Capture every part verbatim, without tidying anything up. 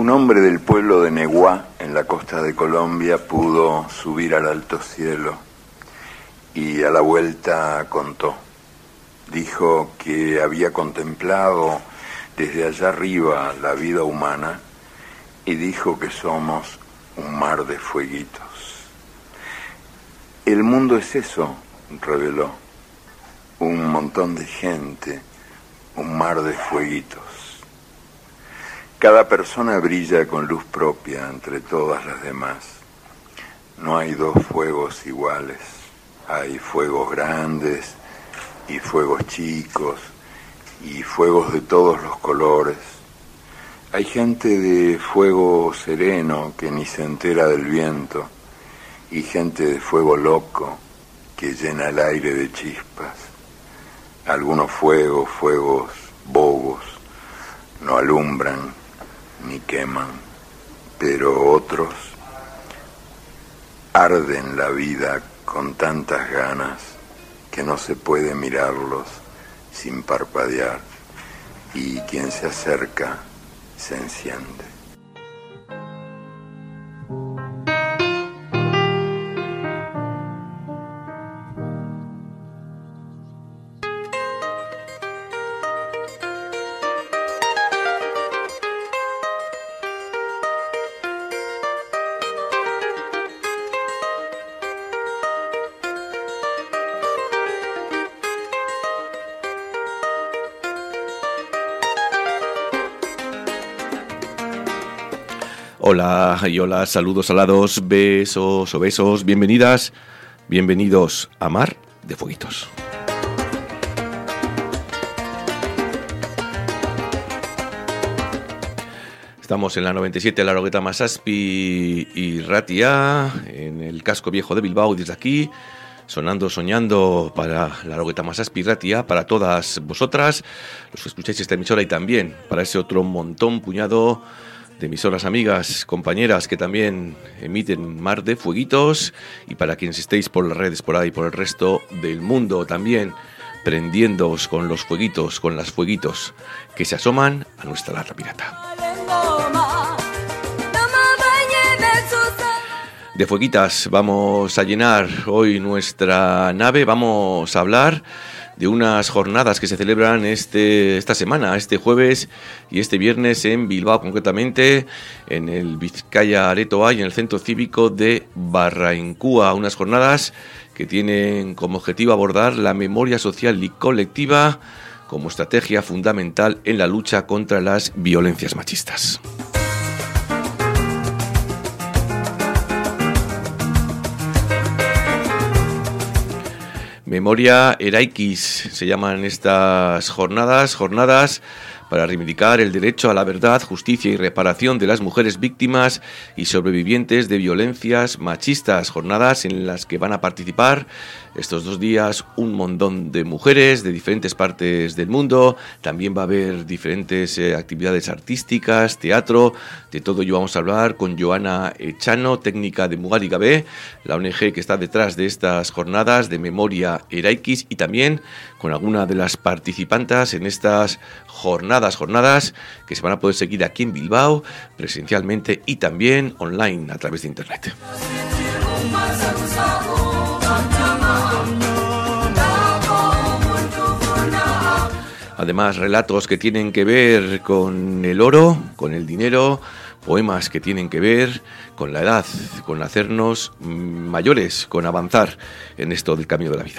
Un hombre del pueblo de Neguá, en la costa de Colombia, pudo subir al alto cielo y a la vuelta contó. Dijo que había contemplado desde allá arriba la vida humana y dijo que somos un mar de fueguitos. El mundo es eso, reveló, un montón de gente, un mar de fueguitos. Cada persona brilla con luz propia entre todas las demás. No hay dos fuegos iguales. Hay fuegos grandes y fuegos chicos y fuegos de todos los colores. Hay gente de fuego sereno que ni se entera del viento y gente de fuego loco que llena el aire de chispas. Algunos fuegos, fuegos bobos, no alumbran ni queman, pero otros arden la vida con tantas ganas que no se puede mirarlos sin parpadear, y quien se acerca se enciende. Hola y hola, saludos alados, besos o besos, bienvenidas, bienvenidos a Mar de Fueguitos. Estamos en la noventa y siete, la Larogueta Masaspi y Ratia, en el casco viejo de Bilbao, y desde aquí, sonando, soñando para la Larogueta Masaspi y Ratia, para todas vosotras, los que escucháis esta emisora, y también para ese otro montón, puñado de emisoras amigas, compañeras que también emiten Mar de Fueguitos, y para quienes estéis por las redes por ahí, por el resto del mundo también, prendiéndoos con los fueguitos, con las fueguitos que se asoman a nuestra lata pirata. De fueguitas vamos a llenar hoy nuestra nave, vamos a hablar de unas jornadas que se celebran este, esta semana, este jueves y este viernes en Bilbao, concretamente en el Vizcaya Areto Hay, en el Centro Cívico de Barraincúa. Unas jornadas que tienen como objetivo abordar la memoria social y colectiva como estrategia fundamental en la lucha contra las violencias machistas. Memoria Eraikiz se llaman estas jornadas, jornadas para reivindicar el derecho a la verdad, justicia y reparación de las mujeres víctimas y sobrevivientes de violencias machistas. Jornadas en las que van a participar estos dos días un montón de mujeres de diferentes partes del mundo. También va a haber diferentes eh, actividades artísticas, teatro. De todo ello vamos a hablar con Joana Echano, técnica de Mugali Gabé, la O N G que está detrás de estas jornadas de Memoria Eraikiz, y también con alguna de las participantes en estas jornadas, jornadas que se van a poder seguir aquí en Bilbao presencialmente y también online a través de internet. Además, relatos que tienen que ver con el oro, con el dinero, poemas que tienen que ver con la edad, con hacernos mayores, con avanzar en esto del camino de la vida.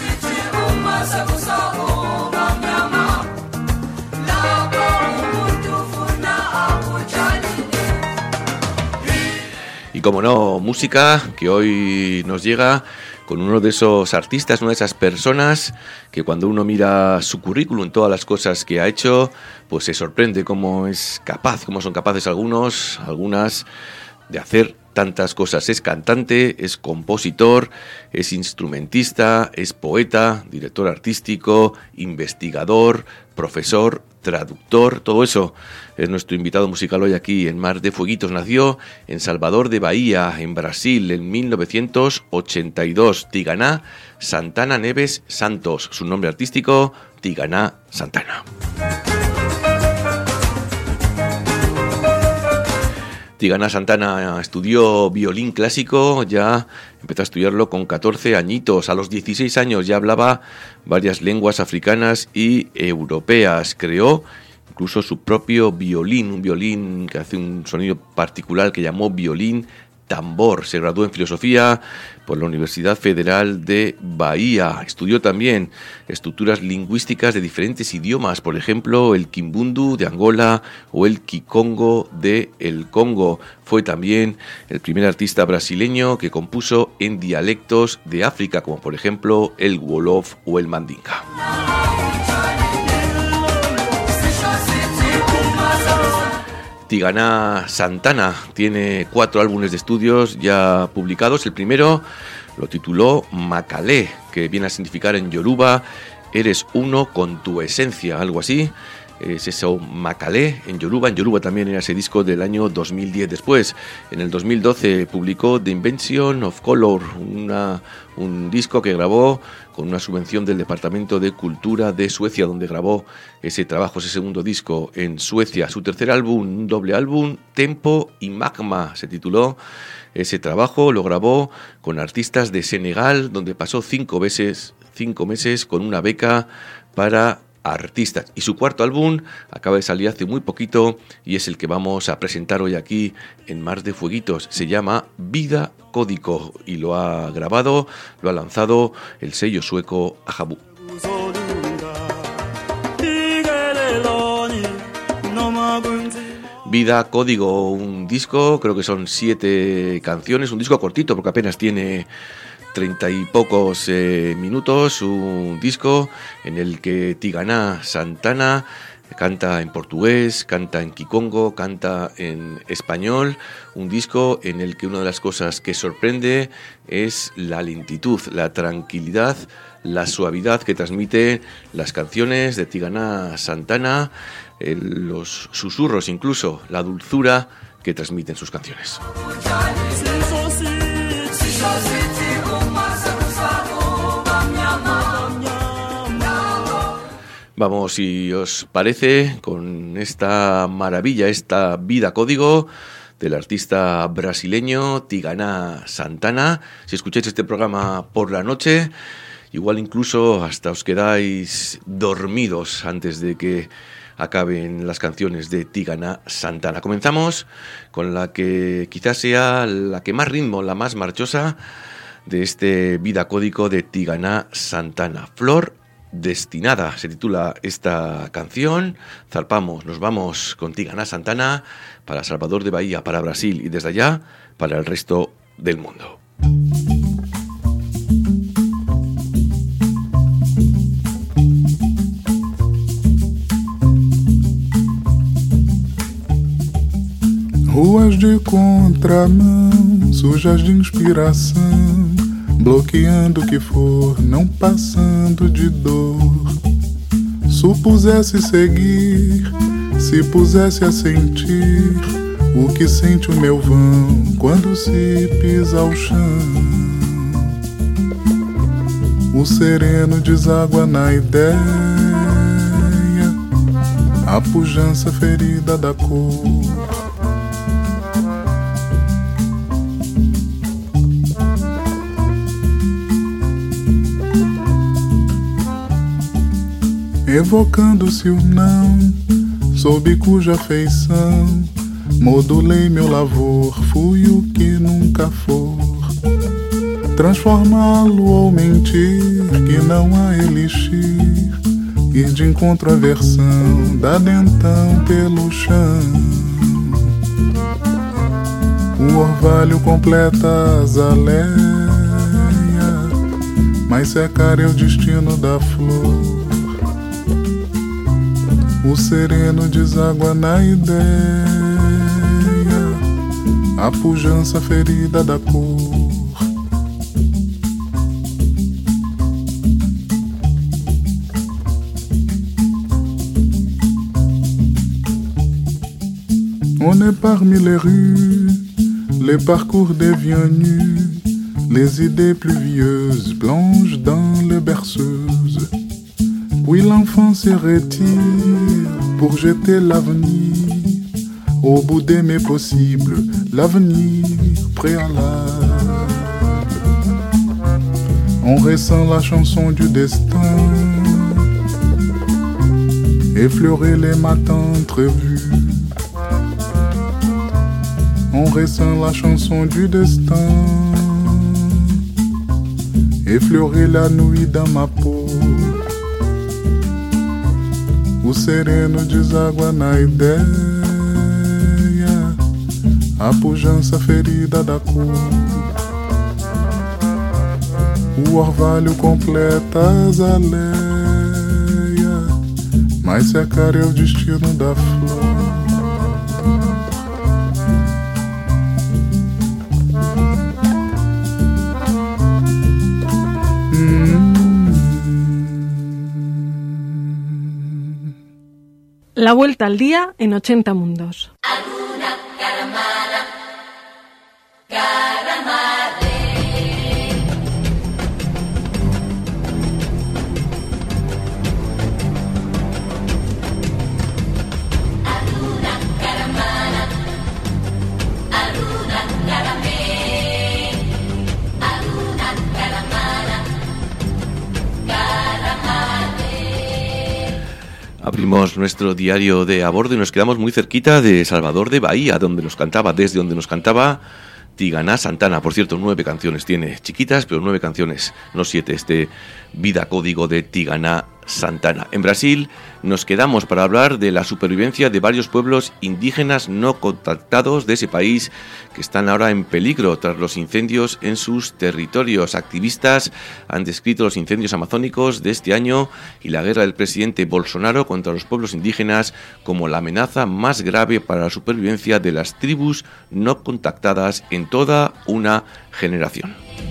Y como no, música que hoy nos llega con uno de esos artistas, una de esas personas que cuando uno mira su currículum, todas las cosas que ha hecho, pues se sorprende cómo es capaz, cómo son capaces algunos, algunas, de hacer tantas cosas. Es cantante, es compositor, es instrumentista, es poeta, director artístico, investigador, profesor, traductor, todo eso es nuestro invitado musical hoy aquí en Mar de Fueguitos. Nació en Salvador de Bahía, en Brasil, en mil novecientos ochenta y dos. Tiganá Santana Neves Santos, su nombre artístico, Tiganá Santana. Tigana Santana estudió violín clásico, ya empezó a estudiarlo con catorce añitos. A los dieciséis años ya hablaba varias lenguas africanas y europeas. Creó incluso su propio violín, un violín que hace un sonido particular que llamó violín tambor. Se graduó en filosofía por la Universidad Federal de Bahía. Estudió también estructuras lingüísticas de diferentes idiomas, por ejemplo, el Kimbundu de Angola o el Kikongo de el Congo. Fue también el primer artista brasileño que compuso en dialectos de África, como por ejemplo el Wolof o el Mandinka. Tigana Santana tiene cuatro álbumes de estudios ya publicados. El primero lo tituló Makale, que viene a significar en Yoruba, eres uno con tu esencia, algo así. Es eso, Makale, en Yoruba. En Yoruba también era ese disco del año dos mil diez. Después, en el dos mil doce, publicó The Invention of Color, una, un disco que grabó con una subvención del Departamento de Cultura de Suecia, donde grabó ese trabajo, ese segundo disco en Suecia. Su tercer álbum, un doble álbum, Tempo y Magma, se tituló. Ese trabajo lo grabó con artistas de Senegal, donde pasó cinco meses, cinco meses con una beca para artistas. Y su cuarto álbum acaba de salir hace muy poquito y es el que vamos a presentar hoy aquí en Mar de Fueguitos. Se llama Vida Código y lo ha grabado, lo ha lanzado el sello sueco Ajabu. Vida Código, un disco, creo que son siete canciones, un disco cortito porque apenas tiene treinta y pocos eh, minutos, un disco en el que Tigana Santana canta en portugués, canta en kikongo, canta en español, un disco en el que una de las cosas que sorprende es la lentitud, la tranquilidad, la suavidad que transmiten las canciones de Tigana Santana, el, los susurros incluso, la dulzura que transmiten sus canciones. Vamos, si os parece, con esta maravilla, esta Vida Código del artista brasileño Tigana Santana. Si escucháis este programa por la noche, igual incluso hasta os quedáis dormidos antes de que acaben las canciones de Tigana Santana. Comenzamos con la que quizás sea la que más ritmo, la más marchosa de este Vida Código de Tigana Santana. Flor Destinada se titula esta canción. Zarpamos, nos vamos con Tigana Santana para Salvador de Bahía, para Brasil y desde allá para el resto del mundo. Ruas de contramão, sujas de inspiração, bloqueando o que for, não passando de dor. Supusesse seguir, se pusesse a sentir o que sente o meu vão quando se pisa ao chão. O sereno deságua na ideia, a pujança ferida da cor. Evocando-se o não, sob cuja feição modulei meu lavor, fui o que nunca for. Transformá-lo ou mentir, que não há elixir, ir de encontro à versão, dá dentão pelo chão. O orvalho completa a azaleia, mas secar é o destino da flor. O sereno deságua na ideia, a pujança ferida da cor. On est parmi les rues, les parcours deviennent nus, les idées pluvieuses plongent dans les berceuses. Puis l'enfant se retire pour jeter l'avenir au bout des mes possibles, l'avenir préalable. On ressent la chanson du destin, effleurer les matins entrevus. On ressent la chanson du destin, effleurer la nuit dans ma peau. O sereno deságua na ideia, a pujança ferida da cor. O orvalho completa as aleias, mas secar é o destino da flor. La vuelta al día en ochenta mundos. Abrimos nuestro diario de a bordo y nos quedamos muy cerquita de Salvador de Bahía, donde nos cantaba, desde donde nos cantaba Tigana Santana. Por cierto, nueve canciones tiene, chiquitas, pero nueve canciones, no siete, este Vida Código de Tigana Santana. En Brasil nos quedamos para hablar de la supervivencia de varios pueblos indígenas no contactados de ese país que están ahora en peligro tras los incendios en sus territorios. Activistas han descrito los incendios amazónicos de este año y la guerra del presidente Bolsonaro contra los pueblos indígenas como la amenaza más grave para la supervivencia de las tribus no contactadas en toda una generación.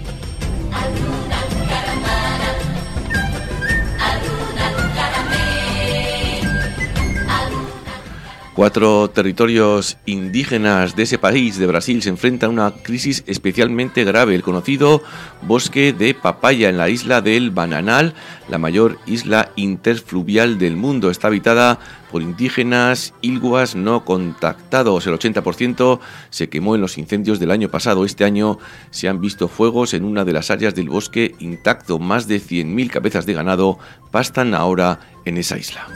Cuatro territorios indígenas de ese país, de Brasil, se enfrentan a una crisis especialmente grave. El conocido bosque de Papaya en la isla del Bananal, la mayor isla interfluvial del mundo, está habitada por indígenas ilguas no contactados. El ochenta por ciento se quemó en los incendios del año pasado. Este año se han visto fuegos en una de las áreas del bosque intacto. Más de cien mil cabezas de ganado pastan ahora en esa isla.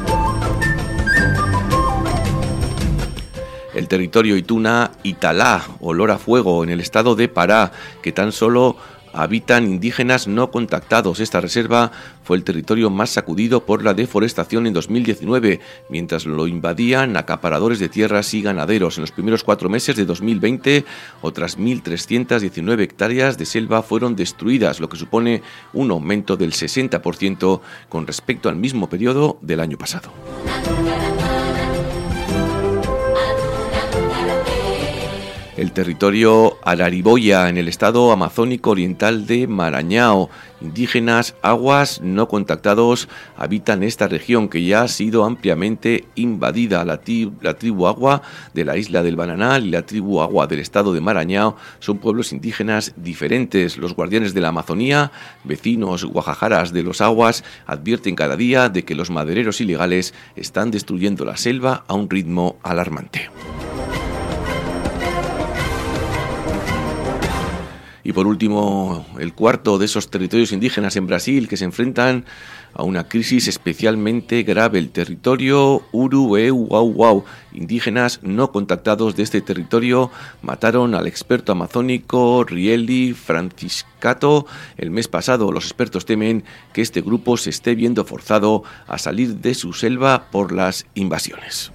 El territorio Ituna Italá, olor a fuego, en el estado de Pará, que tan solo habitan indígenas no contactados. Esta reserva fue el territorio más sacudido por la deforestación en dos mil diecinueve, mientras lo invadían acaparadores de tierras y ganaderos. En los primeros cuatro meses de dos mil veinte, otras mil trescientas diecinueve hectáreas de selva fueron destruidas, lo que supone un aumento del sesenta por ciento con respecto al mismo periodo del año pasado. El territorio Arariboya, en el estado amazónico oriental de Maranhão. Indígenas aguas no contactados habitan esta región que ya ha sido ampliamente invadida. La, tri- la tribu agua de la isla del Bananal y la tribu agua del estado de Maranhão son pueblos indígenas diferentes. Los guardianes de la Amazonía, vecinos guajajaras de los aguas, advierten cada día de que los madereros ilegales están destruyendo la selva a un ritmo alarmante. Y por último, el cuarto de esos territorios indígenas en Brasil que se enfrentan a una crisis especialmente grave, el territorio Urueu-Uau-Uau. Indígenas no contactados de este territorio mataron al experto amazónico Rieli Franciscato el mes pasado. Los expertos temen que este grupo se esté viendo forzado a salir de su selva por las invasiones.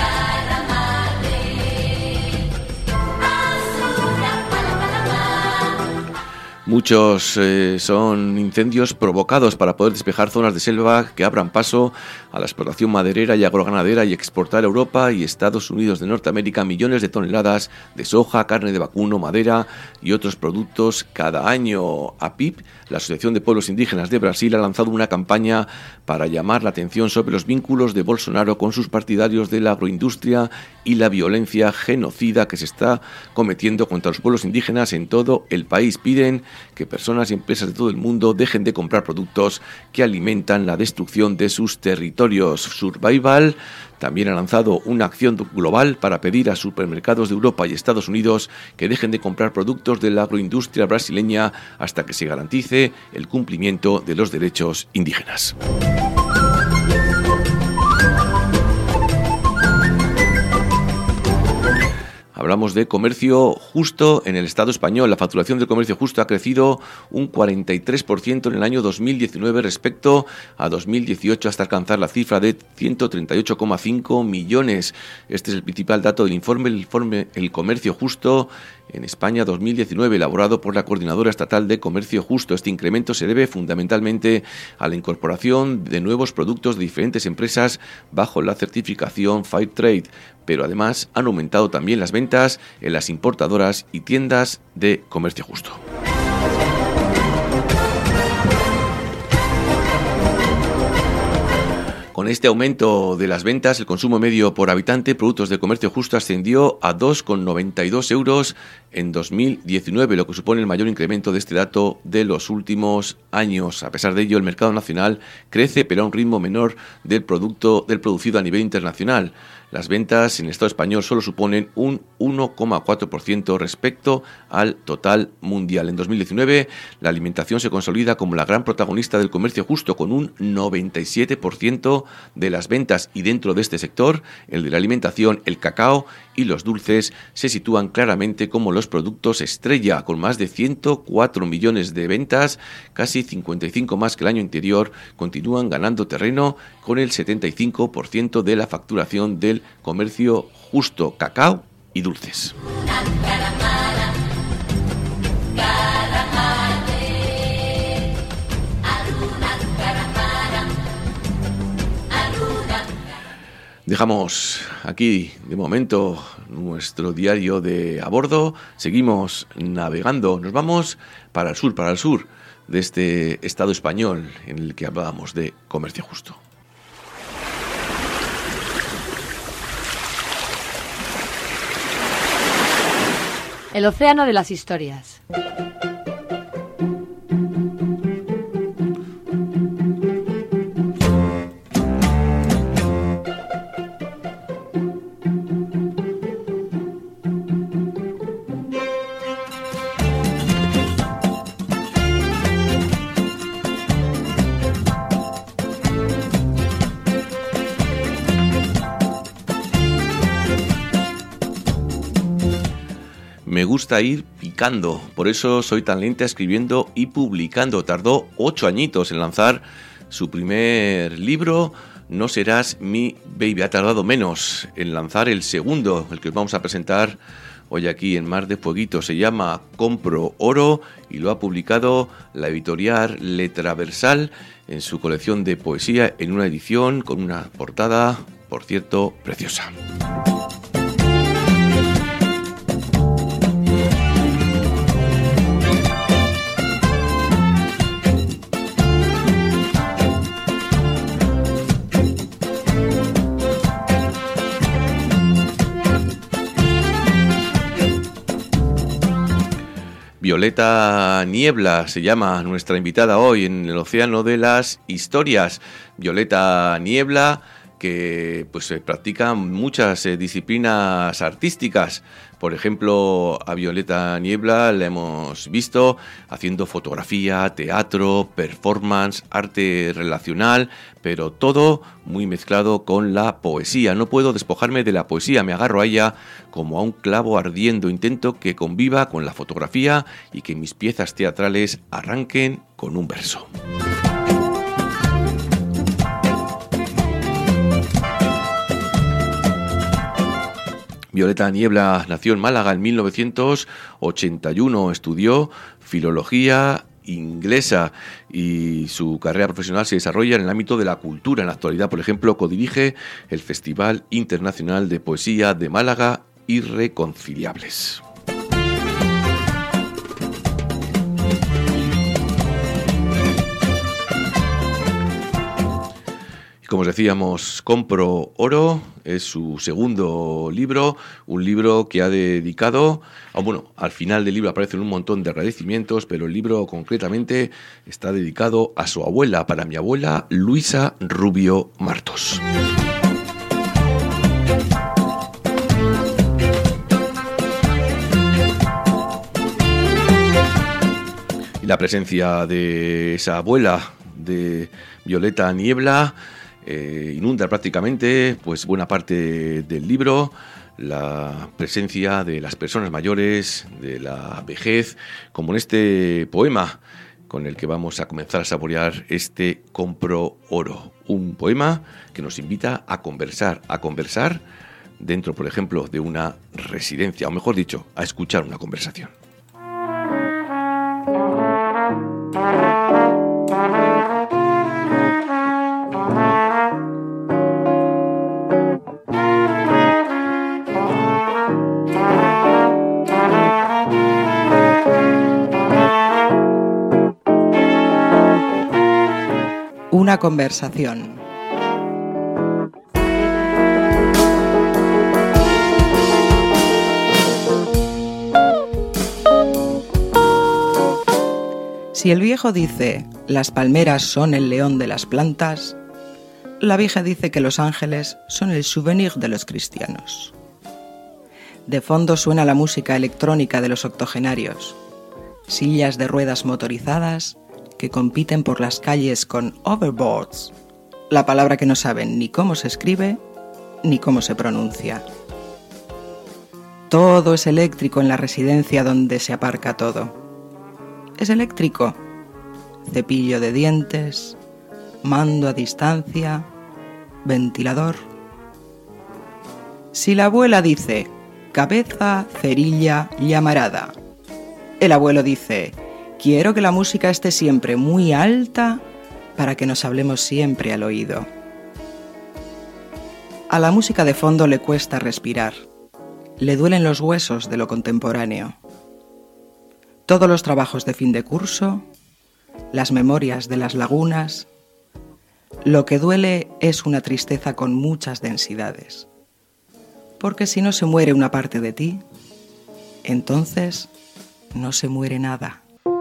Muchos eh, son incendios provocados para poder despejar zonas de selva que abran paso a la explotación maderera y agroganadera y exportar a Europa y Estados Unidos de Norteamérica millones de toneladas de soja, carne de vacuno, madera y otros productos cada año. A P I P, la Asociación de Pueblos Indígenas de Brasil, ha lanzado una campaña para llamar la atención sobre los vínculos de Bolsonaro con sus partidarios de la agroindustria y la violencia genocida que se está cometiendo contra los pueblos indígenas en todo el país. Piden que personas y empresas de todo el mundo dejen de comprar productos que alimentan la destrucción de sus territorios. Survival también ha lanzado una acción global para pedir a supermercados de Europa y Estados Unidos que dejen de comprar productos de la agroindustria brasileña hasta que se garantice el cumplimiento de los derechos indígenas. Hablamos de comercio justo en el Estado español. La facturación del comercio justo ha crecido un cuarenta y tres por ciento en el año dos mil diecinueve respecto a dos mil dieciocho, hasta alcanzar la cifra de ciento treinta y ocho coma cinco millones. Este es el principal dato del informe, el informe El Comercio Justo en España dos mil diecinueve, elaborado por la Coordinadora Estatal de Comercio Justo. Este incremento se debe fundamentalmente a la incorporación de nuevos productos de diferentes empresas bajo la certificación Fair Trade, pero además han aumentado también las ventas en las importadoras y tiendas de comercio justo. Con este aumento de las ventas, el consumo medio por habitante, productos de comercio justo, ascendió a dos coma noventa y dos euros en dos mil diecinueve, lo que supone el mayor incremento de este dato de los últimos años. A pesar de ello, el mercado nacional crece, pero a un ritmo menor del producto del producido a nivel internacional. Las ventas en el Estado español solo suponen un uno coma cuatro por ciento respecto al total mundial. En dos mil diecinueve, la alimentación se consolida como la gran protagonista del comercio justo, con un noventa y siete por ciento de las ventas, y dentro de este sector, el de la alimentación, el cacao y los dulces se sitúan claramente como los productos estrella, con más de ciento cuatro millones de ventas, casi cincuenta y cinco más que el año anterior. Continúan ganando terreno con el setenta y cinco por ciento de la facturación del comercio justo, cacao y dulces. Dejamos aquí de momento nuestro diario de a bordo, seguimos navegando, nos vamos para el sur, para el sur de este Estado español en el que hablábamos de comercio justo. El océano de las historias. Me gusta ir picando, por eso soy tan lenta escribiendo y publicando. Tardó ocho añitos en lanzar su primer libro, No serás mi baby. Ha tardado menos en lanzar el segundo, el que os vamos a presentar hoy aquí en Mar de Fueguito. Se llama Compro Oro y lo ha publicado la editorial Letraversal en su colección de poesía, en una edición con una portada, por cierto, preciosa. Violeta Niebla se llama nuestra invitada hoy en el Océano de las Historias. Violeta Niebla, que pues eh, practica muchas eh, disciplinas artísticas. Por ejemplo, a Violeta Niebla la hemos visto haciendo fotografía, teatro, performance, arte relacional, pero todo muy mezclado con la poesía. No puedo despojarme de la poesía, me agarro a ella como a un clavo ardiendo. Intento que conviva con la fotografía y que mis piezas teatrales arranquen con un verso. Violeta Niebla nació en Málaga en mil novecientos ochenta y uno, estudió filología inglesa y su carrera profesional se desarrolla en el ámbito de la cultura. En la actualidad, por ejemplo, codirige el Festival Internacional de Poesía de Málaga, Irreconciliables. Como os decíamos, Compro Oro es su segundo libro, un libro que ha dedicado, oh, bueno, al final del libro aparecen un montón de agradecimientos, pero el libro concretamente está dedicado a su abuela, para mi abuela Luisa Rubio Martos. Y la presencia de esa abuela, de Violeta Niebla, eh, inunda prácticamente pues buena parte del libro. La presencia de las personas mayores, de la vejez, como en este poema con el que vamos a comenzar a saborear este Compro Oro. Un poema que nos invita a conversar, a conversar dentro, por ejemplo, de una residencia, o mejor dicho, a escuchar una conversación. Una conversación. Si el viejo dice, las palmeras son el león de las plantas, la vieja dice que los ángeles son el souvenir de los cristianos. De fondo suena la música electrónica de los octogenarios, sillas de ruedas motorizadas que compiten por las calles con overboards, la palabra que no saben ni cómo se escribe ni cómo se pronuncia. Todo es eléctrico en la residencia donde se aparca todo. Es eléctrico. Cepillo de dientes, mando a distancia, ventilador. Si la abuela dice cabeza, cerilla, llamarada, el abuelo dice quiero que la música esté siempre muy alta para que nos hablemos siempre al oído. A la música de fondo le cuesta respirar, le duelen los huesos de lo contemporáneo. Todos los trabajos de fin de curso, las memorias de las lagunas, lo que duele es una tristeza con muchas densidades. Porque si no se muere una parte de ti, entonces no se muere nada.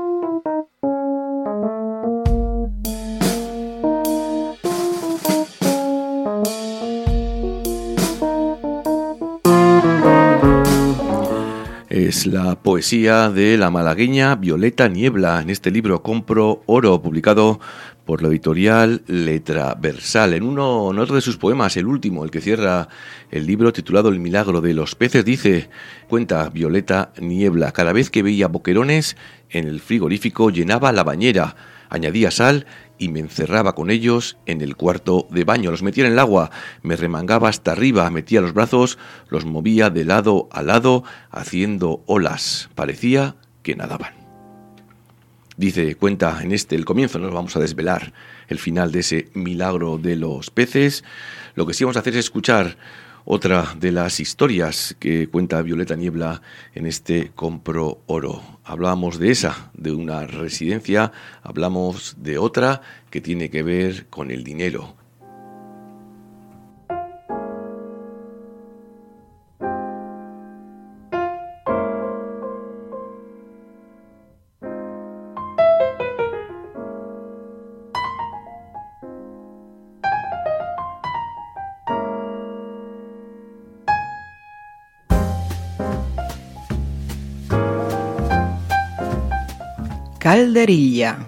Es la poesía de la malagueña Violeta Niebla en este libro Compro Oro, publicado por la editorial Letra Versal. En uno, en otro de sus poemas, el último, el que cierra el libro titulado El milagro de los peces, dice, cuenta Violeta Niebla, cada vez que veía boquerones en el frigorífico llenaba la bañera, añadía sal y me encerraba con ellos en el cuarto de baño. Los metía en el agua, me remangaba hasta arriba, metía los brazos, los movía de lado a lado, haciendo olas. Parecía que nadaban. Dice, cuenta en este, el comienzo, no nos vamos a desvelar el final de ese milagro de los peces. Lo que sí vamos a hacer es escuchar otra de las historias que cuenta Violeta Niebla en este Compro Oro. Hablábamos de esa, de una residencia, hablamos de otra que tiene que ver con el dinero. Calderilla.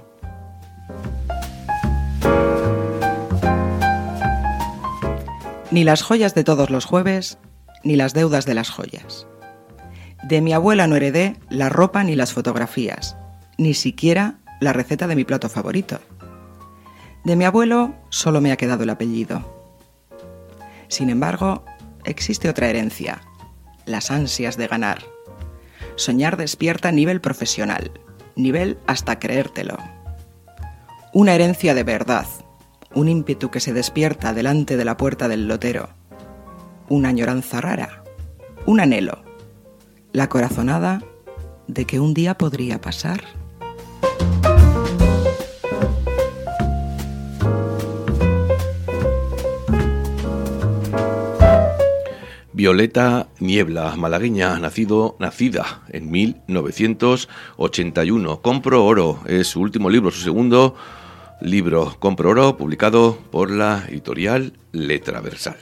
Ni las joyas de todos los jueves, ni las deudas de las joyas. De mi abuela no heredé la ropa ni las fotografías, ni siquiera la receta de mi plato favorito. De mi abuelo solo me ha quedado el apellido. Sin embargo, existe otra herencia, las ansias de ganar. Soñar despierta a nivel profesional, nivel hasta creértelo. Una herencia de verdad, un ímpetu que se despierta delante de la puerta del lotero. Una añoranza rara, un anhelo, la corazonada de que un día podría pasar. Violeta Niebla, malagueña, nacido, nacida en mil novecientos ochenta y uno. Compro Oro es su último libro, su segundo libro, Compro Oro, publicado por la editorial Letra Versal.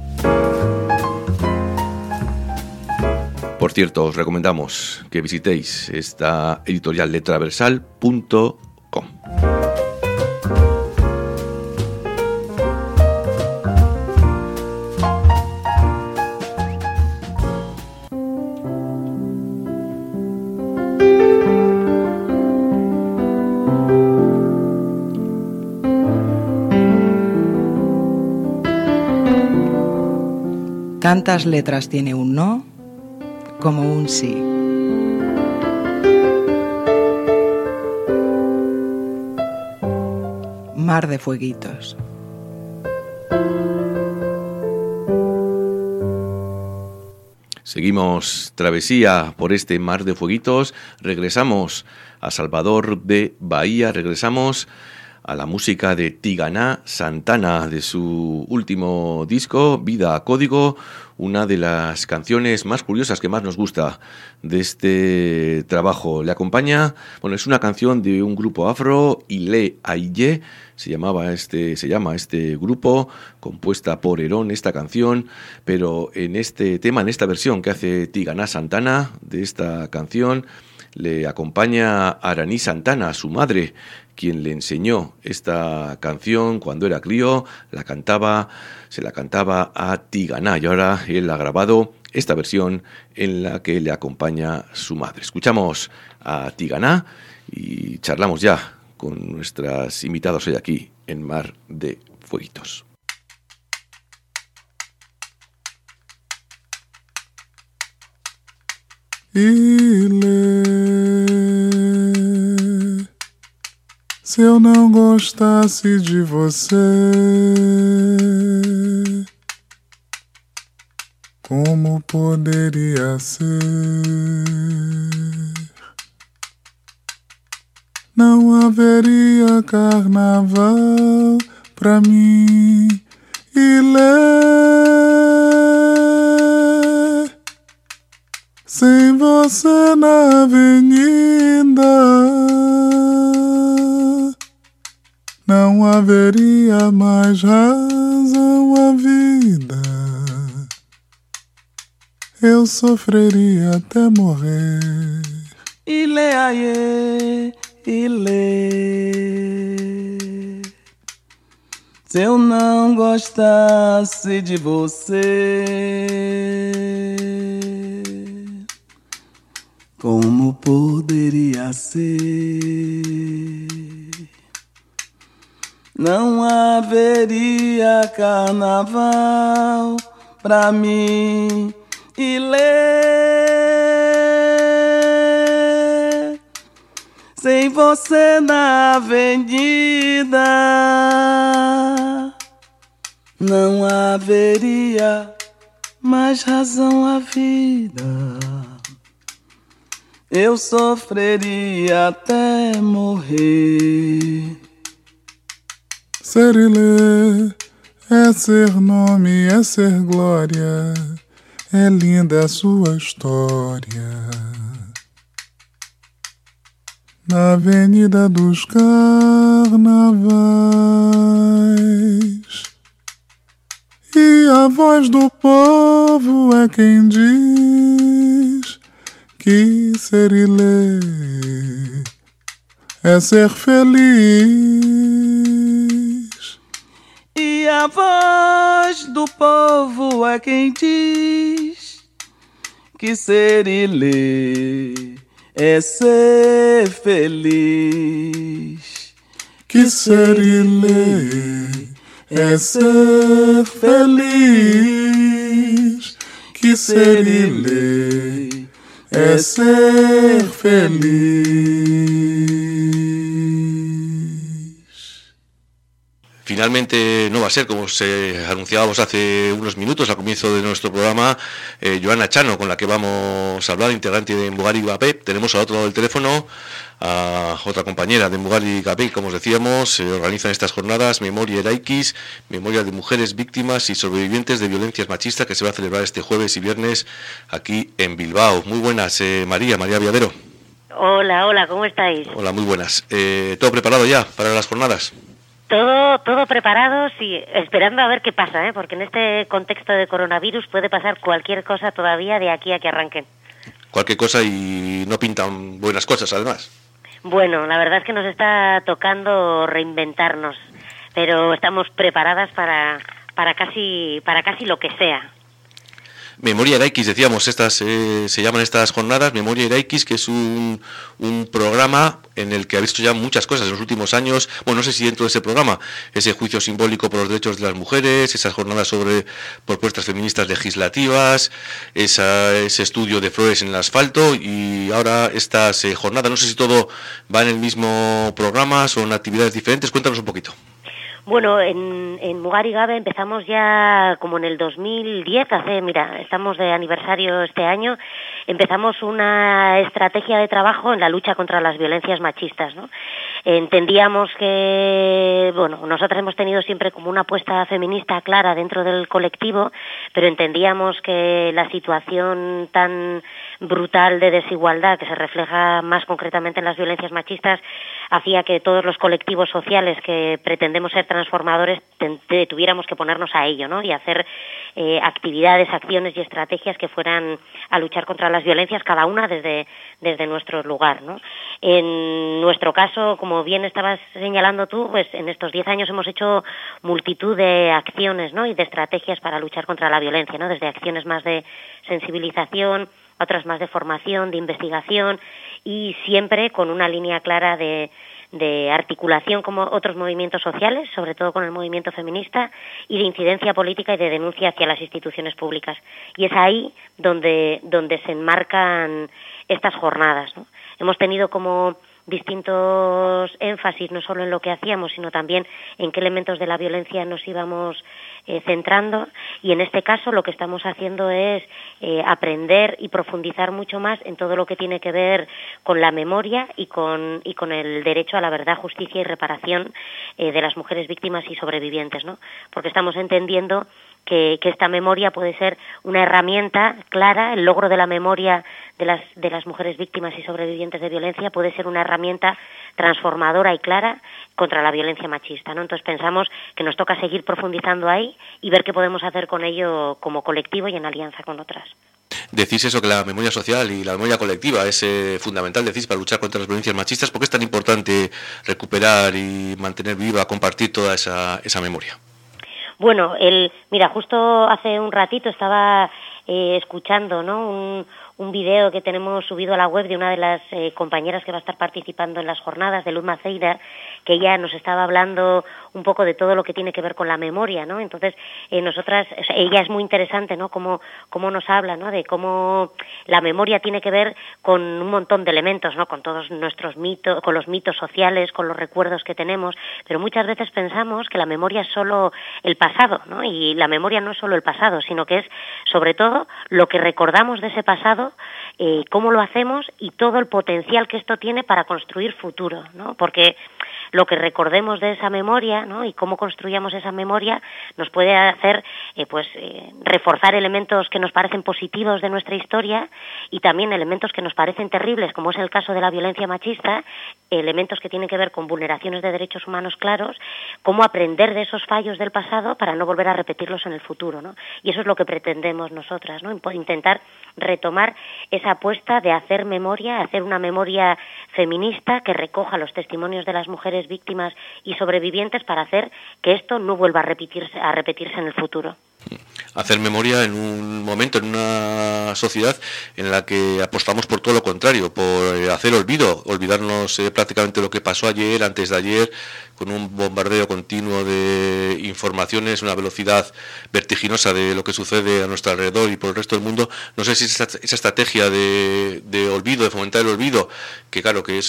Por cierto, os recomendamos que visitéis esta editorial letraversal punto com. Tantas letras tiene un no como un sí. Mar de fueguitos. Seguimos travesía por este mar de fueguitos, regresamos a Salvador de Bahía, regresamos a la música de Tigana Santana, de su último disco, Vida a Código, una de las canciones más curiosas que más nos gusta de este trabajo. Le acompaña, bueno, es una canción de un grupo afro, Ile Aye, se llamaba este, se llama este grupo, compuesta por Herón, esta canción, pero en este tema, en esta versión que hace Tigana Santana de esta canción, le acompaña Araní Santana, su madre, quien le enseñó esta canción cuando era crío, la cantaba, se la cantaba a Tigana, y ahora él ha grabado esta versión en la que le acompaña su madre. Escuchamos a Tigana y charlamos ya con nuestras invitados hoy aquí en Mar de Fueguitos. Ile, se eu não gostasse de você, como poderia ser? Não haveria carnaval pra mim, Ile. Sem você na avenida, não haveria mais razão à vida. Eu sofreria até morrer. Ile aie, ile. Se eu não gostasse de você, como poderia ser? Não haveria carnaval pra mim, Ile. Sem você na avenida, não haveria mais razão à vida. Eu sofreria até morrer. Ser Ile é ser nome, é ser glória, é linda a sua história. Na avenida dos carnavais, e a voz do povo é quem diz que ser Ile é ser feliz. E a voz do povo é quem diz que ser Ile é ser feliz. Que ser Ile é ser feliz. Que ser Ile é ser feliz. finalmente no va a ser, como se anunciábamos hace unos minutos al comienzo de nuestro programa, eh, Joana Chano, con la que vamos a hablar, integrante de Mugari Gapé. Tenemos al otro lado del teléfono a otra compañera de Mugari Gapé, como os decíamos, se organizan estas jornadas Memoria Eraikis, Memoria de Mujeres Víctimas y Sobrevivientes de Violencias Machistas, que se va a celebrar este jueves y viernes aquí en Bilbao. Muy buenas, eh, María, María Viadero. Hola, hola, ¿cómo estáis? Hola, muy buenas. Eh, ¿Todo preparado ya para las jornadas? Todo, todo preparado, sí, esperando a ver qué pasa, ¿eh? Porque en este contexto de coronavirus puede pasar cualquier cosa todavía de aquí a que arranquen. Cualquier cosa y no pintan buenas cosas, además. Bueno, la verdad es que nos está tocando reinventarnos, pero estamos preparadas para, para casi, para casi lo que sea. Memoria Eraikis, decíamos, estas eh, se llaman estas jornadas, Memoria Eraikis, que es un, un programa en el que ha visto ya muchas cosas en los últimos años. Bueno, no sé si dentro de ese programa, ese juicio simbólico por los derechos de las mujeres, esas jornadas sobre propuestas feministas legislativas, esa, ese estudio de flores en el asfalto y ahora estas eh, jornadas. No sé si todo va en el mismo programa, son actividades diferentes. Cuéntanos un poquito. Bueno, en, en Mugari Gabe empezamos ya como en el dos mil diez, hace, mira, estamos de aniversario este año, empezamos una estrategia de trabajo en la lucha contra las violencias machistas, ¿no? Entendíamos que, bueno, nosotros hemos tenido siempre como una apuesta feminista clara dentro del colectivo, pero entendíamos que la situación tan brutal de desigualdad que se refleja más concretamente en las violencias machistas hacía que todos los colectivos sociales que pretendemos ser transformadores te, te, tuviéramos que ponernos a ello, ¿no? Y hacer eh, actividades, acciones y estrategias que fueran a luchar contra las violencias, cada una desde, desde nuestro lugar, ¿no? En nuestro caso, como bien estabas señalando tú, pues en estos diez años hemos hecho multitud de acciones, ¿no? Y de estrategias para luchar contra la violencia, ¿no? Desde acciones más de sensibilización, otras más de formación, de investigación y siempre con una línea clara de de articulación como otros movimientos sociales, sobre todo con el movimiento feminista, y de incidencia política y de denuncia hacia las instituciones públicas. Y es ahí donde, donde se enmarcan estas jornadas, ¿no? Hemos tenido como distintos énfasis, no solo en lo que hacíamos, sino también en qué elementos de la violencia nos íbamos eh, centrando, y en este caso lo que estamos haciendo es eh, aprender y profundizar mucho más en todo lo que tiene que ver con la memoria y con, y con el derecho a la verdad, justicia y reparación eh, de las mujeres víctimas y sobrevivientes, ¿no? Porque estamos entendiendo que, que esta memoria puede ser una herramienta clara, el logro de la memoria de las, de las mujeres víctimas y sobrevivientes de violencia puede ser una herramienta transformadora y clara contra la violencia machista, ¿no? Entonces pensamos que nos toca seguir profundizando ahí y ver qué podemos hacer con ello como colectivo y en alianza con otras. Decís eso, que la memoria social y la memoria colectiva es eh, fundamental, decís, para luchar contra las violencias machistas. ¿Por qué es tan importante recuperar y mantener viva, compartir toda esa, esa memoria? Bueno, el, mira, justo hace un ratito estaba eh, escuchando, ¿no?, un, un video que tenemos subido a la web de una de las eh, compañeras que va a estar participando en las jornadas, de Luz Maceira, que ella nos estaba hablando un poco de todo lo que tiene que ver con la memoria, ¿no? Entonces, eh, nosotras, o sea, ella es muy interesante, ¿no?, cómo, cómo nos habla, ¿no?, de cómo la memoria tiene que ver con un montón de elementos, ¿no?, con todos nuestros mitos, con los mitos sociales, con los recuerdos que tenemos, pero muchas veces pensamos que la memoria es solo el pasado, ¿no? Y la memoria no es solo el pasado, sino que es, sobre todo, lo que recordamos de ese pasado, eh, cómo lo hacemos y todo el potencial que esto tiene para construir futuro, ¿no? Porque lo que recordemos de esa memoria, ¿no?, y cómo construyamos esa memoria nos puede hacer eh, pues eh, reforzar elementos que nos parecen positivos de nuestra historia y también elementos que nos parecen terribles, como es el caso de la violencia machista, elementos que tienen que ver con vulneraciones de derechos humanos claros, cómo aprender de esos fallos del pasado para no volver a repetirlos en el futuro, ¿no? Y eso es lo que pretendemos nosotras, ¿no?, intentar retomar esa apuesta de hacer memoria, hacer una memoria feminista que recoja los testimonios de las mujeres víctimas y sobrevivientes para hacer que esto no vuelva a repetirse, a repetirse en el futuro. Hacer memoria en un momento, en una sociedad en la que apostamos por todo lo contrario, por hacer olvido, olvidarnos eh, prácticamente lo que pasó ayer, antes de ayer, con un bombardeo continuo de informaciones, una velocidad vertiginosa de lo que sucede a nuestro alrededor y por el resto del mundo. No sé si esa, esa estrategia de, de olvido, de fomentar el olvido, que claro que es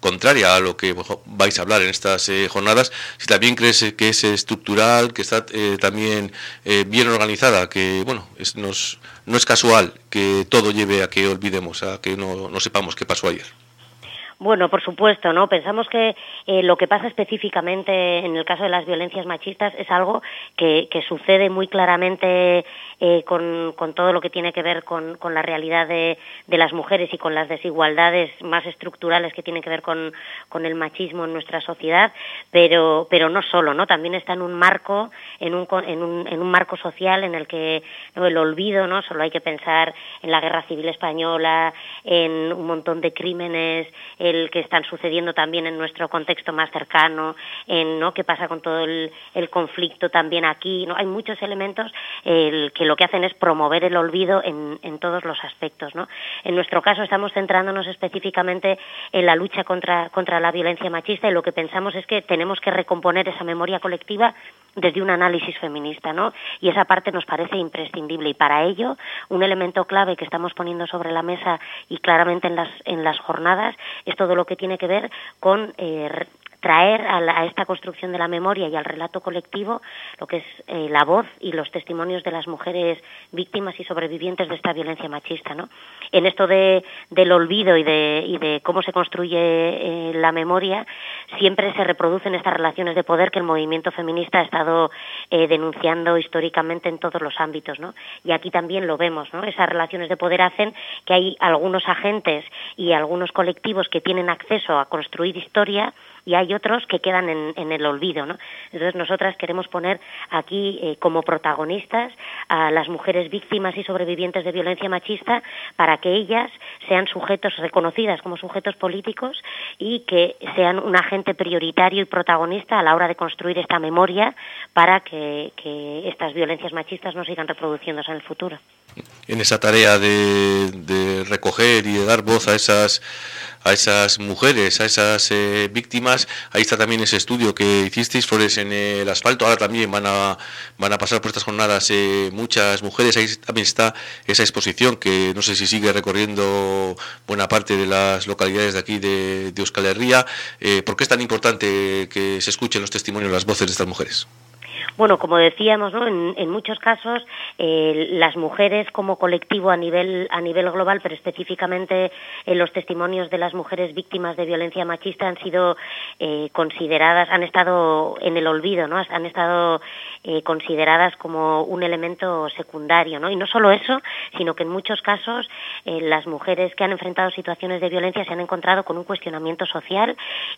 contraria a lo que vais a hablar en estas eh, jornadas, si también crees que es estructural, que está eh, también eh, bien organizada, que bueno, es, nos, no es casual que todo lleve a que olvidemos, a que no, no sepamos qué pasó ayer. Bueno, por supuesto, ¿no? Pensamos que eh, lo que pasa específicamente en el caso de las violencias machistas es algo que, que sucede muy claramente eh, con, con todo lo que tiene que ver con, con la realidad de, de las mujeres y con las desigualdades más estructurales que tienen que ver con, con el machismo en nuestra sociedad, pero, pero no solo, ¿no? También está en un marco, en un, en un, en un marco social en el que, ¿no?, el olvido, ¿no? Solo hay que pensar en la Guerra Civil Española, en un montón de crímenes, el que están sucediendo también en nuestro contexto más cercano, en, ¿no?, qué pasa con todo el, el conflicto también aquí, ¿no? Hay muchos elementos el, que lo que hacen es promover el olvido en, en todos los aspectos, ¿no? En nuestro caso estamos centrándonos específicamente en la lucha contra, contra la violencia machista, y lo que pensamos es que tenemos que recomponer esa memoria colectiva desde un análisis feminista, ¿no? Y esa parte nos parece imprescindible, y para ello un elemento clave que estamos poniendo sobre la mesa y claramente en las, en las jornadas es todo lo que tiene que ver con eh, traer a, la, a esta construcción de la memoria y al relato colectivo lo que es eh, la voz y los testimonios de las mujeres víctimas y sobrevivientes de esta violencia machista, ¿no? En esto de, del olvido y de, y de cómo se construye eh, la memoria, siempre se reproducen estas relaciones de poder que el movimiento feminista ha estado eh, denunciando históricamente en todos los ámbitos, ¿no? Y aquí también lo vemos, ¿no? Esas relaciones de poder hacen que hay algunos agentes y algunos colectivos que tienen acceso a construir historia, y hay otros que quedan en, en el olvido, ¿no? Entonces nosotras queremos poner aquí eh, como protagonistas a las mujeres víctimas y sobrevivientes de violencia machista, para que ellas sean sujetos reconocidas como sujetos políticos y que sean un agente prioritario y protagonista a la hora de construir esta memoria para que, que estas violencias machistas no sigan reproduciéndose en el futuro. En esa tarea de, de recoger y de dar voz a esas a esas mujeres, a esas eh, víctimas, ahí está también ese estudio que hicisteis, Flores en el asfalto. Ahora también van a van a pasar por estas jornadas eh, muchas mujeres. Ahí también está esa exposición que no sé si sigue recorriendo buena parte de las localidades de aquí de, de Euskal Herria. Eh, ¿Por qué es tan importante que se escuchen los testimonios, las voces de estas mujeres? Bueno, como decíamos, ¿no?, en, en muchos casos eh, las mujeres como colectivo a nivel a nivel global, pero específicamente en los testimonios de las mujeres víctimas de violencia machista han sido eh, consideradas, han estado en el olvido, ¿no? Han estado eh, consideradas como un elemento secundario, ¿no? Y no solo eso, sino que en muchos casos eh, las mujeres que han enfrentado situaciones de violencia se han encontrado con un cuestionamiento social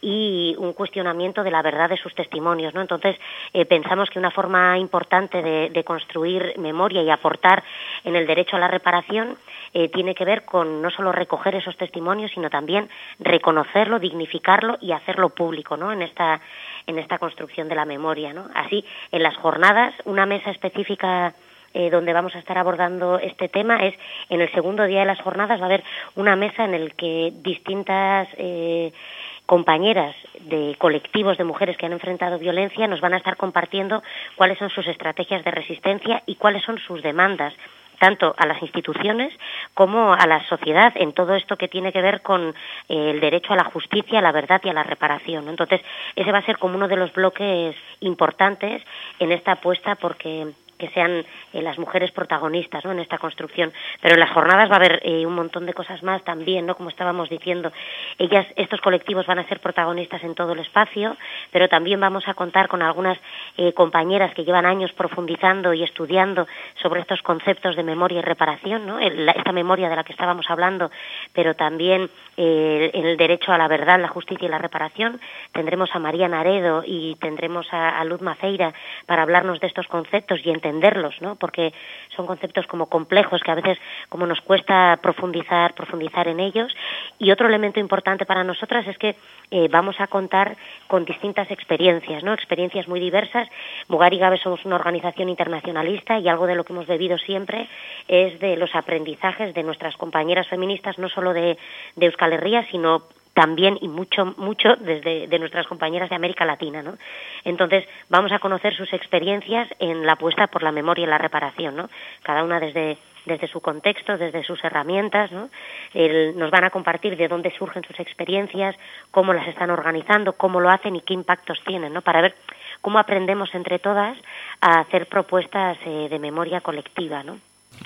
y un cuestionamiento de la verdad de sus testimonios, ¿no? Entonces eh, pensamos que una forma importante de, de construir memoria y aportar en el derecho a la reparación eh, tiene que ver con no solo recoger esos testimonios, sino también reconocerlo, dignificarlo y hacerlo público, ¿no?, en esta en esta construcción de la memoria, ¿no? Así, en las jornadas, una mesa específica eh, donde vamos a estar abordando este tema es en el segundo día de las jornadas. Va a haber una mesa en el que distintas eh, compañeras de colectivos de mujeres que han enfrentado violencia nos van a estar compartiendo cuáles son sus estrategias de resistencia y cuáles son sus demandas, tanto a las instituciones como a la sociedad, en todo esto que tiene que ver con eh, el derecho a la justicia, a la verdad y a la reparación, ¿no? Entonces, ese va a ser como uno de los bloques importantes en esta apuesta porque que sean eh, las mujeres protagonistas, ¿no?, en esta construcción. Pero en las jornadas va a haber eh, un montón de cosas más también, ¿no?, como estábamos diciendo. Ellas, estos colectivos van a ser protagonistas en todo el espacio, pero también vamos a contar con algunas eh, compañeras que llevan años profundizando y estudiando sobre estos conceptos de memoria y reparación, ¿no?, el, esta memoria de la que estábamos hablando, pero también eh, el, el derecho a la verdad, la justicia y la reparación. Tendremos a María Naredo y tendremos a, a Luz Maceira para hablarnos de estos conceptos y entenderlos, ¿no?, porque son conceptos como complejos que a veces como nos cuesta profundizar profundizar en ellos. Y otro elemento importante para nosotras es que eh, vamos a contar con distintas experiencias, ¿no?, experiencias muy diversas. Mugari Gabe somos una organización internacionalista y algo de lo que hemos bebido siempre es de los aprendizajes de nuestras compañeras feministas, no solo de, de Euskal Herria, sino también y mucho, mucho desde de nuestras compañeras de América Latina, ¿no? Entonces, vamos a conocer sus experiencias en la apuesta por la memoria y la reparación, ¿no? Cada una desde desde su contexto, desde sus herramientas, ¿no? El, nos van a compartir de dónde surgen sus experiencias, cómo las están organizando, cómo lo hacen y qué impactos tienen, ¿no? Para ver cómo aprendemos entre todas a hacer propuestas eh, de memoria colectiva, ¿no?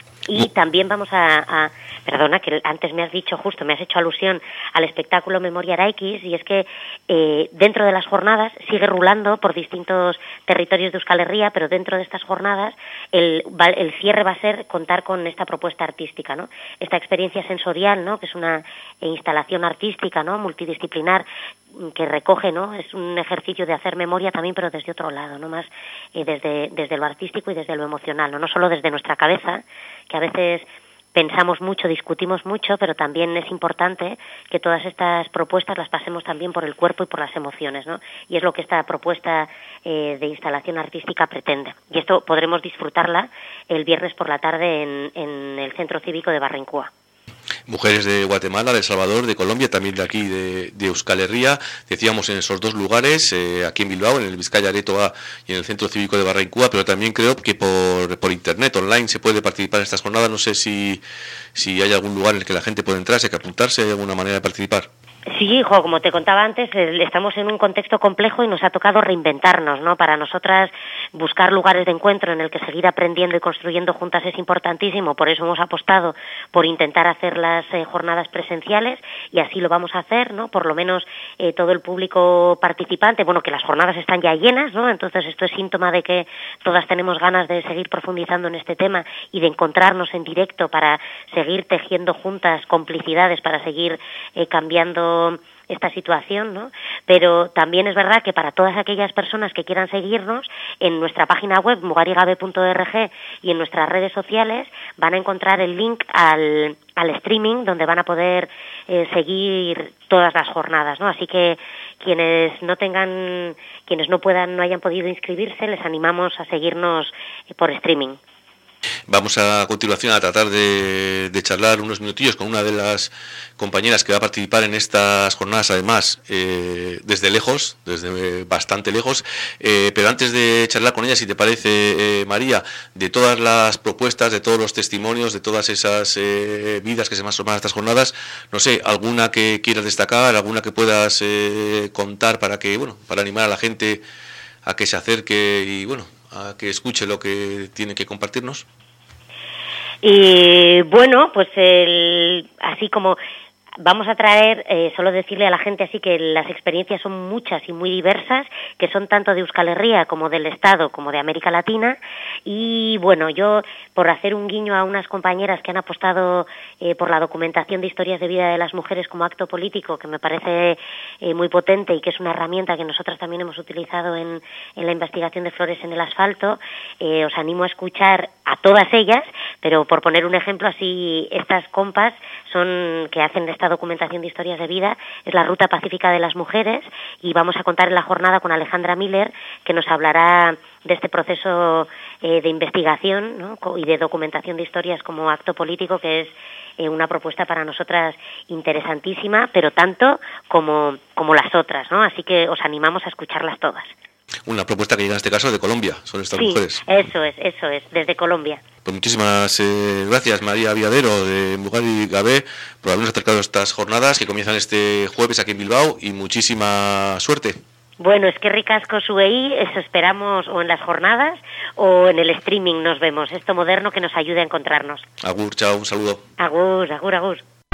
Y también vamos a, a, perdona, que antes me has dicho justo, me has hecho alusión al espectáculo Memoria Eraikis, y es que eh, dentro de las jornadas sigue rulando por distintos territorios de Euskal Herria, pero dentro de estas jornadas el, el cierre va a ser contar con esta propuesta artística, ¿no? Esta experiencia sensorial, ¿no? Que es una instalación artística, ¿no? Multidisciplinar, que recoge, ¿no? Es un ejercicio de hacer memoria también, pero desde otro lado, no más eh, desde desde lo artístico y desde lo emocional, no no solo desde nuestra cabeza, que a veces pensamos mucho, discutimos mucho, pero también es importante que todas estas propuestas las pasemos también por el cuerpo y por las emociones, ¿no? Y es lo que esta propuesta eh, de instalación artística pretende. Y esto podremos disfrutarla el viernes por la tarde en, en el Centro Cívico de Barrencúa. Mujeres de Guatemala, de El Salvador, de Colombia, también de aquí, de, de Euskal Herria. Decíamos en esos dos lugares, eh, aquí en Bilbao, en el Vizcaya Areto A y en el Centro Cívico de Barrencúa, pero también creo que por, por internet, online, se puede participar en estas jornadas. No sé si, si hay algún lugar en el que la gente puede entrar, si hay que apuntarse, ¿hay alguna manera de participar? Sí, hijo, como te contaba antes, estamos en un contexto complejo y nos ha tocado reinventarnos, ¿no? Para nosotras buscar lugares de encuentro en el que seguir aprendiendo y construyendo juntas es importantísimo, por eso hemos apostado por intentar hacer las eh, jornadas presenciales, y así lo vamos a hacer, ¿no? Por lo menos eh, todo el público participante, bueno, que las jornadas están ya llenas, ¿no? Entonces esto es síntoma de que todas tenemos ganas de seguir profundizando en este tema y de encontrarnos en directo para seguir tejiendo juntas complicidades, para seguir eh, cambiando esta situación, ¿no? Pero también es verdad que para todas aquellas personas que quieran seguirnos, en nuestra página web mugarigabe punto org y en nuestras redes sociales van a encontrar el link al, al streaming donde van a poder eh, seguir todas las jornadas, ¿no? Así que quienes no tengan, quienes no puedan, no hayan podido inscribirse, les animamos a seguirnos eh, por streaming. Vamos a continuación a tratar de, de charlar unos minutillos con una de las compañeras que va a participar en estas jornadas, además eh, desde lejos, desde bastante lejos, eh, pero antes de charlar con ella, si te parece, eh, María, de todas las propuestas, de todos los testimonios, de todas esas eh, vidas que se van a formar en estas jornadas, no sé, alguna que quieras destacar, alguna que puedas eh, contar para que, bueno, para animar a la gente a que se acerque y, bueno, a que escuche lo que tiene que compartirnos. Y bueno, pues el, así como vamos a traer, eh, solo decirle a la gente así que las experiencias son muchas y muy diversas, que son tanto de Euskal Herria como del Estado como de América Latina, y bueno, yo por hacer un guiño a unas compañeras que han apostado eh, por la documentación de historias de vida de las mujeres como acto político, que me parece eh, muy potente y que es una herramienta que nosotras también hemos utilizado en, en la investigación de Flores en el Asfalto, eh, os animo a escuchar a todas ellas, pero por poner un ejemplo así, estas compas son que hacen de esta documentación de historias de vida, es la Ruta Pacífica de las Mujeres, y vamos a contar en la jornada con Alejandra Miller, que nos hablará de este proceso eh, de investigación, ¿no? Y de documentación de historias como acto político, que es eh, una propuesta para nosotras interesantísima, pero tanto como, como las otras, ¿no? Así que os animamos a escucharlas todas. Una propuesta que llega en este caso de Colombia, son estas sí, mujeres. Eso es, eso es, desde Colombia. Pues muchísimas eh, gracias, María Viadero de Mugarigabe, por habernos acercado a estas jornadas que comienzan este jueves aquí en Bilbao, y muchísima suerte. Bueno, es que ricasco suei, eso esperamos o en las jornadas o en el streaming nos vemos, esto moderno que nos ayude a encontrarnos. Agur, chao, un saludo. Agur, agur, agur.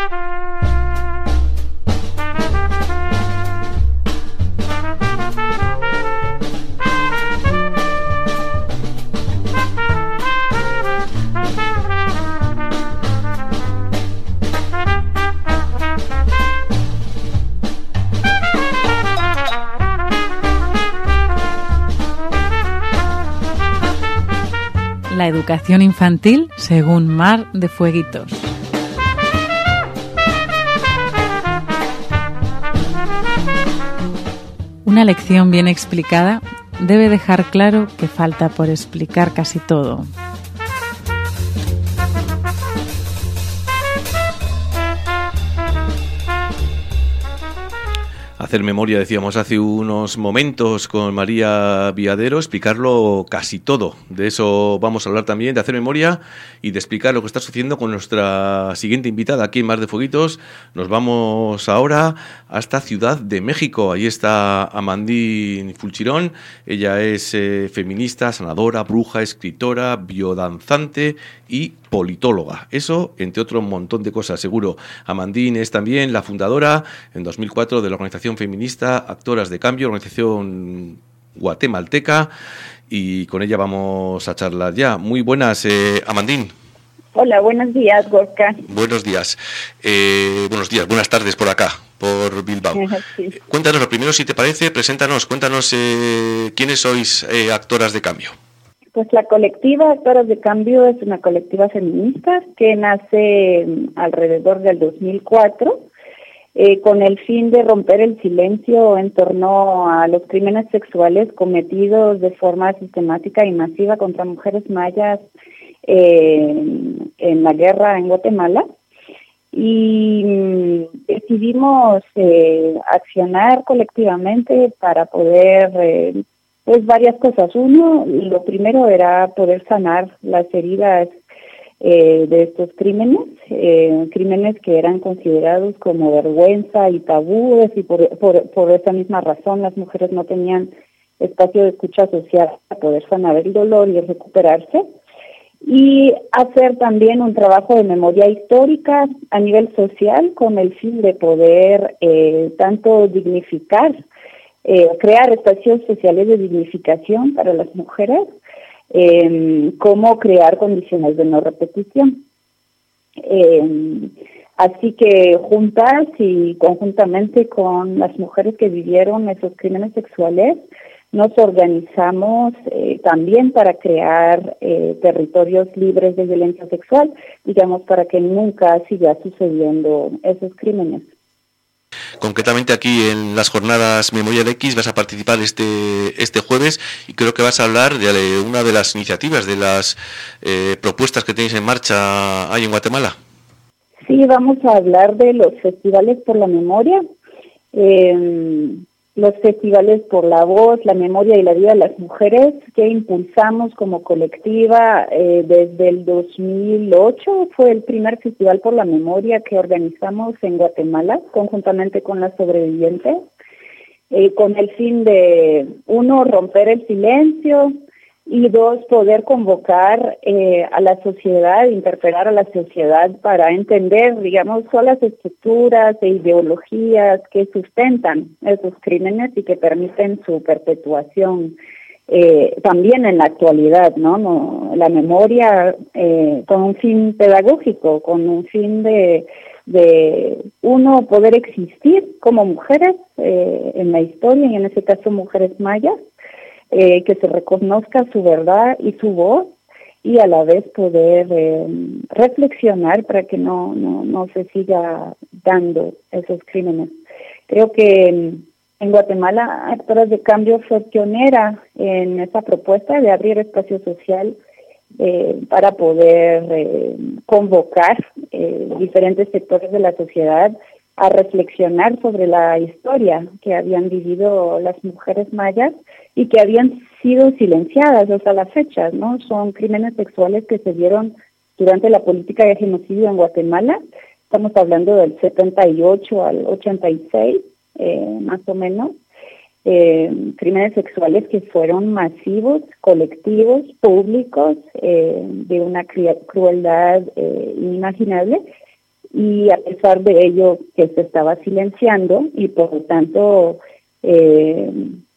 La educación infantil según Mar de Fueguitos. Una lección bien explicada debe dejar claro que falta por explicar casi todo. Hacer memoria, decíamos hace unos momentos con María Viadero, explicarlo casi todo. De eso vamos a hablar también, de hacer memoria y de explicar lo que está sucediendo con nuestra siguiente invitada aquí en Mar de Fueguitos. Nos vamos ahora hasta Ciudad de México. Ahí está Amandine Fulchirón. Ella es eh, feminista, sanadora, bruja, escritora, biodanzante y politóloga. Eso, entre otro montón de cosas, seguro. Amandine es también la fundadora, en dos mil cuatro, de la organización feminista Actoras de Cambio, organización guatemalteca, y con ella vamos a charlar ya. Muy buenas, eh, Amandine. Hola, buenos días, Gorka. Buenos días. Eh, buenos días, buenas tardes por acá, por Bilbao. Sí. Cuéntanos, lo primero, si te parece, preséntanos, cuéntanos eh, quiénes sois eh, Actoras de Cambio. Pues la colectiva Actoras de Cambio es una colectiva feminista que nace alrededor del dos mil cuatro eh, con el fin de romper el silencio en torno a los crímenes sexuales cometidos de forma sistemática y masiva contra mujeres mayas eh, en la guerra en Guatemala. Y decidimos eh, accionar colectivamente para poder... Eh, Pues varias cosas. Uno, lo primero era poder sanar las heridas eh, de estos crímenes, eh, crímenes que eran considerados como vergüenza y tabúes, y por, por, por esa misma razón las mujeres no tenían espacio de escucha social para poder sanar el dolor y recuperarse. Y hacer también un trabajo de memoria histórica a nivel social con el fin de poder eh, tanto dignificar Eh, crear espacios sociales de dignificación para las mujeres, eh, como crear condiciones de no repetición. Eh, así que juntas y conjuntamente con las mujeres que vivieron esos crímenes sexuales, nos organizamos eh, también para crear eh, territorios libres de violencia sexual, digamos, para que nunca siga sucediendo esos crímenes. Concretamente aquí en las jornadas Memorial X vas a participar este este jueves y creo que vas a hablar de una de las iniciativas, de las eh, propuestas que tenéis en marcha ahí en Guatemala. Sí, vamos a hablar de los festivales por la memoria, eh, los festivales por la voz, la memoria y la vida de las mujeres que impulsamos como colectiva eh, desde el dos mil ocho. Fue el primer festival por la memoria que organizamos en Guatemala, conjuntamente con las sobrevivientes, eh, con el fin de, uno, romper el silencio, y dos, poder convocar eh, a la sociedad, interpelar a la sociedad para entender, digamos, todas las estructuras e ideologías que sustentan esos crímenes y que permiten su perpetuación eh, también en la actualidad, ¿no? no la memoria eh, con un fin pedagógico, con un fin de, de uno, poder existir como mujeres eh, en la historia, y en ese caso mujeres mayas, Eh, que se reconozca su verdad y su voz, y a la vez poder eh, reflexionar para que no, no, no se siga dando esos crímenes. Creo que en Guatemala Actoras de Cambio fue pionera en esa propuesta de abrir espacio social eh, para poder eh, convocar eh, diferentes sectores de la sociedad a reflexionar sobre la historia que habían vivido las mujeres mayas y que habían sido silenciadas hasta la fecha, ¿no? Son crímenes sexuales que se dieron durante la política de genocidio en Guatemala. Estamos hablando del setenta y ocho al ochenta y seis, eh, más o menos. Eh, crímenes sexuales que fueron masivos, colectivos, públicos, eh, de una crueldad eh, inimaginable. Y a pesar de ello que se estaba silenciando, y por lo tanto eh,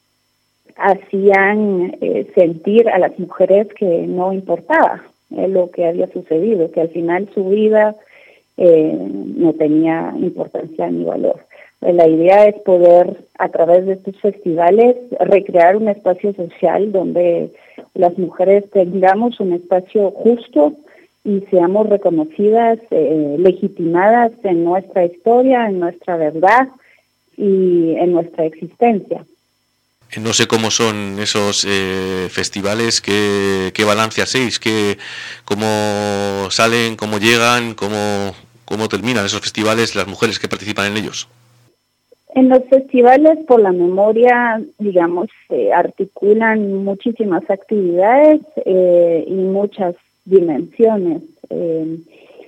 hacían eh, sentir a las mujeres que no importaba eh, lo que había sucedido, que al final su vida eh, no tenía importancia ni valor. La idea es poder, a través de estos festivales, recrear un espacio social donde las mujeres tengamos un espacio justo y seamos reconocidas, eh, legitimadas en nuestra historia, en nuestra verdad y en nuestra existencia. No sé cómo son esos eh, festivales, qué, qué balance hacéis, qué, cómo salen, cómo llegan, cómo, cómo terminan esos festivales, las mujeres que participan en ellos. En los festivales por la memoria, digamos, se articulan muchísimas actividades eh, y muchas dimensiones. Eh,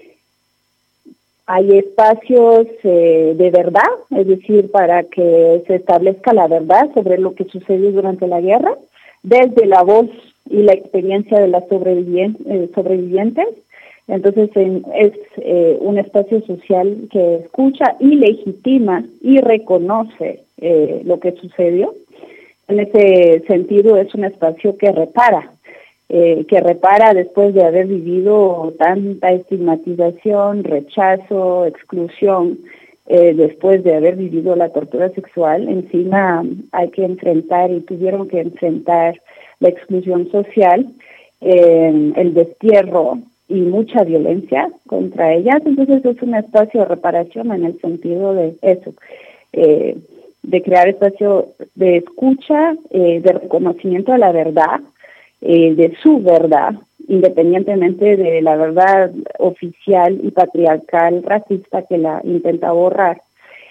hay espacios eh, de verdad, es decir, para que se establezca la verdad sobre lo que sucedió durante la guerra, desde la voz y la experiencia de las sobrevivientes. Eh, sobrevivientes. Entonces en, es eh, un espacio social que escucha y legitima y reconoce eh, lo que sucedió. En ese sentido es un espacio que repara, eh, que repara después de haber vivido tanta estigmatización, rechazo, exclusión, eh, después de haber vivido la tortura sexual. Encima hay que enfrentar y tuvieron que enfrentar la exclusión social, eh, el destierro y mucha violencia contra ellas. Entonces es un espacio de reparación en el sentido de eso, eh, de crear espacio de escucha, eh, de reconocimiento de la verdad, eh, de su verdad, independientemente de la verdad oficial y patriarcal racista que la intenta borrar.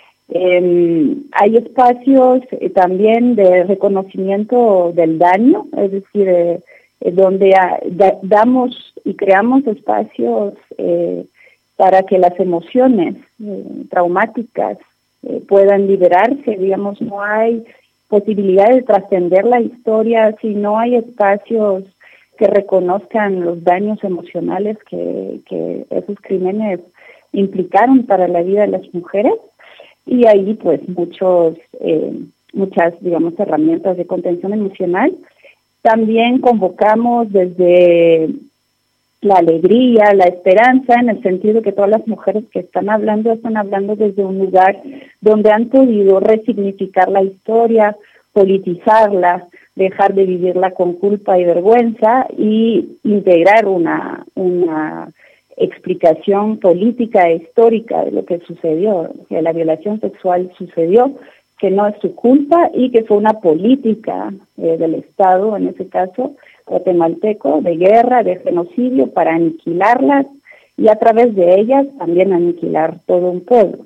Eh, hay espacios eh, también de reconocimiento del daño, es decir, eh, eh, donde a, da, damos y creamos espacios eh, para que las emociones eh, traumáticas eh, puedan liberarse. Digamos, no hay posibilidad de trascender la historia si no hay espacios que reconozcan los daños emocionales que, que esos crímenes implicaron para la vida de las mujeres. Y ahí pues muchos, eh, muchas, digamos, herramientas de contención emocional. También convocamos desde la alegría, la esperanza, en el sentido que todas las mujeres que están hablando, están hablando desde un lugar donde han podido resignificar la historia, politizarla, dejar de vivirla con culpa y vergüenza y integrar una, una explicación política e histórica de lo que sucedió, que la violación sexual sucedió, que no es su culpa y que fue una política eh, del Estado, en ese caso guatemalteco, de guerra, de genocidio, para aniquilarlas y a través de ellas también aniquilar todo un pueblo.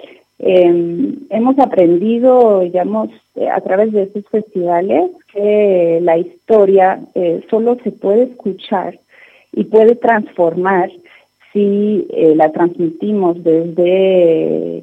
Eh, hemos aprendido, digamos, eh, a través de estos festivales que la historia eh, solo se puede escuchar y puede transformar si eh, la transmitimos desde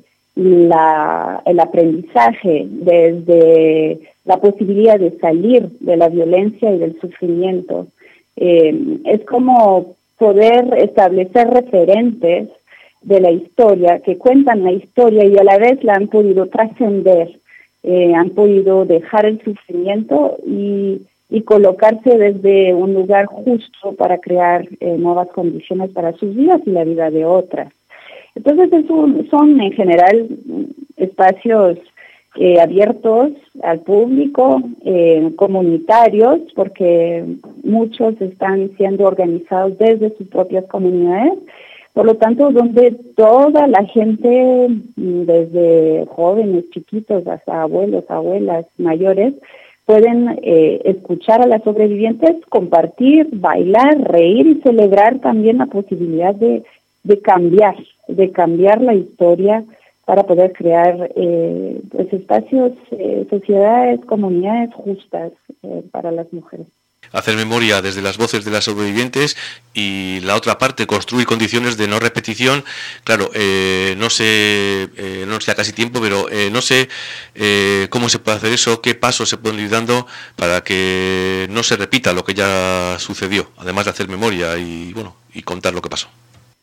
la, el aprendizaje, desde la posibilidad de salir de la violencia y del sufrimiento. Eh, es como poder establecer referentes de la historia, que cuentan la historia y a la vez la han podido trascender, eh, han podido dejar el sufrimiento y, y colocarse desde un lugar justo para crear eh, nuevas condiciones para sus vidas y la vida de otras. Entonces es un, son en general espacios eh, abiertos al público, eh, comunitarios, porque muchos están siendo organizados desde sus propias comunidades. Por lo tanto, donde toda la gente, desde jóvenes, chiquitos, hasta abuelos, abuelas, mayores, pueden eh, escuchar a las sobrevivientes, compartir, bailar, reír y celebrar también la posibilidad de, de cambiar, de cambiar la historia para poder crear eh, pues espacios, eh, sociedades, comunidades justas eh, para las mujeres. Hacer memoria desde las voces de las sobrevivientes y la otra parte, construir condiciones de no repetición. Claro, eh, no sé, eh, no sé a casi tiempo, pero eh, no sé eh, cómo se puede hacer eso, qué pasos se pueden ir dando para que no se repita lo que ya sucedió, además de hacer memoria y bueno y contar lo que pasó.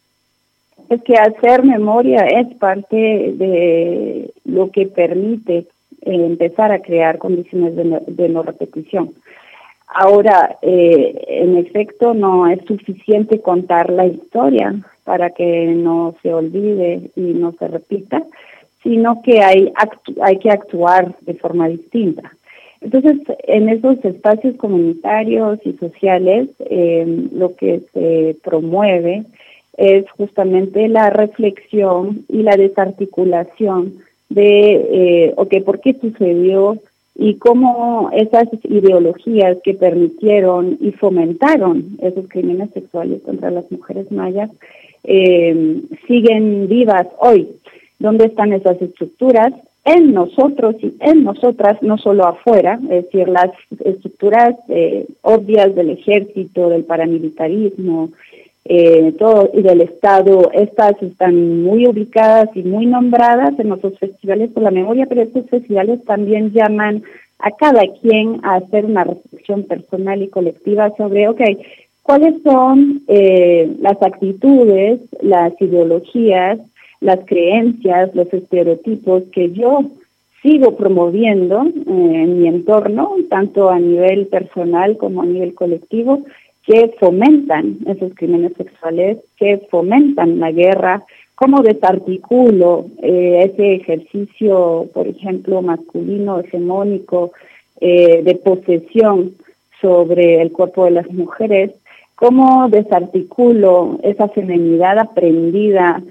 Es que hacer memoria es parte de lo que permite eh, empezar a crear condiciones de no, de no repetición. Ahora, eh, en efecto, no es suficiente contar la historia para que no se olvide y no se repita, sino que hay, actu- hay que actuar de forma distinta. Entonces, en esos espacios comunitarios y sociales, eh, lo que se promueve es justamente la reflexión y la desarticulación de, eh, ok, ¿por qué sucedió? Y cómo esas ideologías que permitieron y fomentaron esos crímenes sexuales contra las mujeres mayas eh, siguen vivas hoy. ¿Dónde están esas estructuras? en nosotros y en nosotras, no solo afuera, es decir, las estructuras eh, obvias del ejército, del paramilitarismo, eh, todo y del Estado, estas están muy ubicadas y muy nombradas en nuestros festivales por la memoria, pero estos festivales también llaman a cada quien a hacer una reflexión personal y colectiva sobre, ok, ¿cuáles son eh, las actitudes, las ideologías, las creencias, los estereotipos que yo sigo promoviendo eh, en mi entorno, tanto a nivel personal como a nivel colectivo, que fomentan esos crímenes sexuales, que fomentan la guerra? ¿Cómo desarticulo eh, ese ejercicio, por ejemplo, masculino, hegemónico, eh, de posesión sobre el cuerpo de las mujeres? ¿Cómo desarticulo esa feminidad aprendida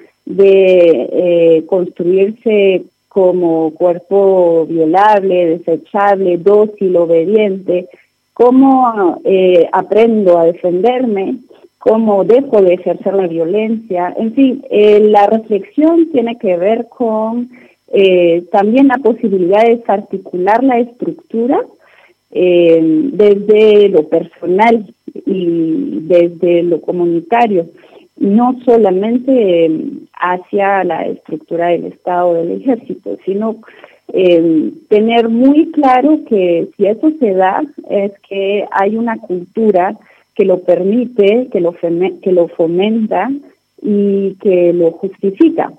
de eh, construirse como cuerpo violable, desechable, dócil, obediente? ¿Cómo eh, aprendo a defenderme? ¿Cómo dejo de ejercer la violencia? En fin, eh, la reflexión tiene que ver con eh, también la posibilidad de desarticular la estructura eh, desde lo personal y desde lo comunitario, no solamente hacia la estructura del Estado o del Ejército, sino eh, tener muy claro que si eso se da, es que hay una cultura que lo permite, que lo, feme- que lo fomenta y que lo justifica.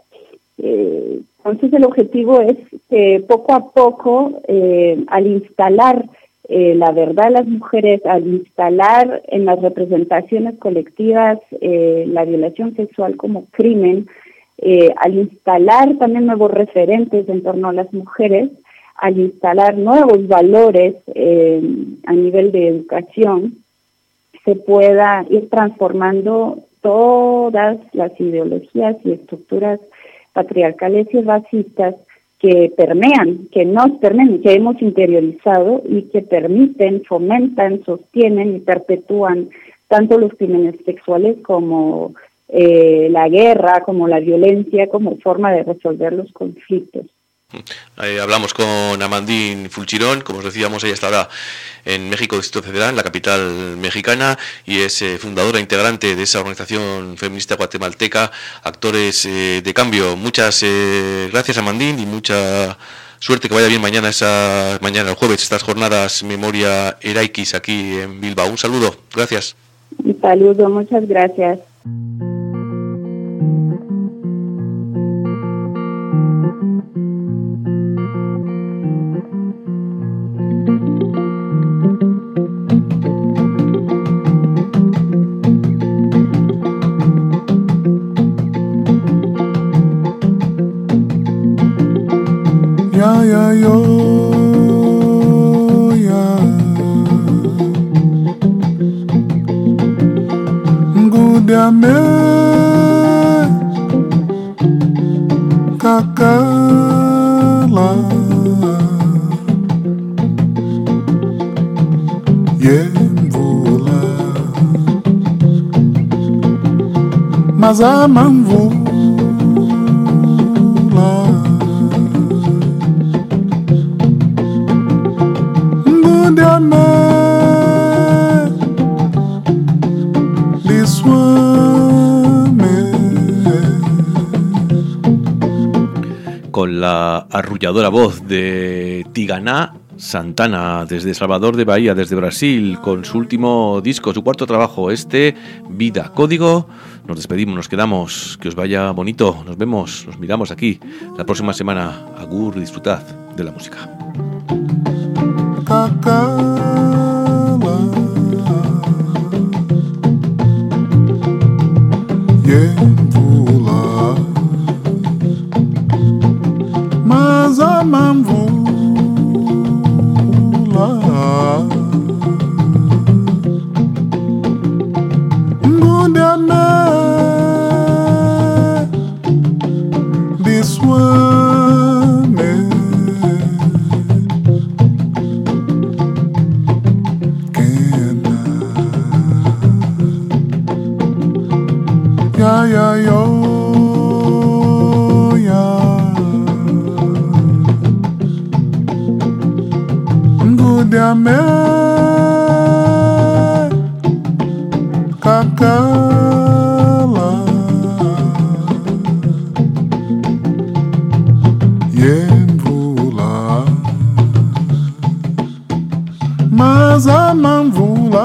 Eh, entonces el objetivo es que poco a poco, eh, al instalar eh, la verdad de las mujeres, al instalar en las representaciones colectivas eh, la violación sexual como crimen, eh, al instalar también nuevos referentes en torno a las mujeres, al instalar nuevos valores eh, a nivel de educación, se pueda ir transformando todas las ideologías y estructuras patriarcales y racistas que permean, que nos permiten, que hemos interiorizado y que permiten, fomentan, sostienen y perpetúan tanto los crímenes sexuales como eh, la guerra, como la violencia, como forma de resolver los conflictos. Eh, hablamos con Amandine Fulchirón, como os decíamos, ella está ahora en México, Distrito Federal, en la capital mexicana, y es eh, fundadora e integrante de esa organización feminista guatemalteca, Actores eh, de Cambio. Muchas eh, gracias, Amandine, y mucha suerte, que vaya bien mañana, esa mañana el jueves, estas jornadas Memoria Eraikis aquí en Bilbao. Un saludo, gracias. Un saludo, muchas gracias. Ya, ya, yo, ya. Ngudiame, kakala, yemvula, mazamamvula. Con la arrulladora voz de Tigana Santana, desde Salvador de Bahía, desde Brasil, con su último disco, su cuarto trabajo, este Vida Código. Nos despedimos, nos quedamos, que os vaya bonito, nos vemos, nos miramos aquí la próxima semana. Agur, disfrutad de la música. Ya, ya, yo, ya. Ngudiame Kakala Yenvula Mazamanvula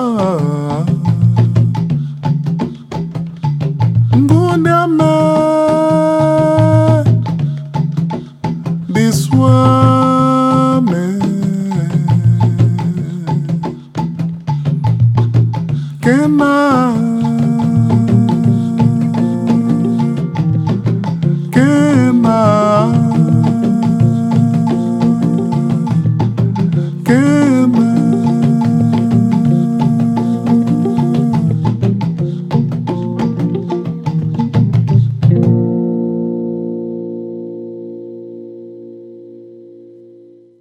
Ngudiame Biswa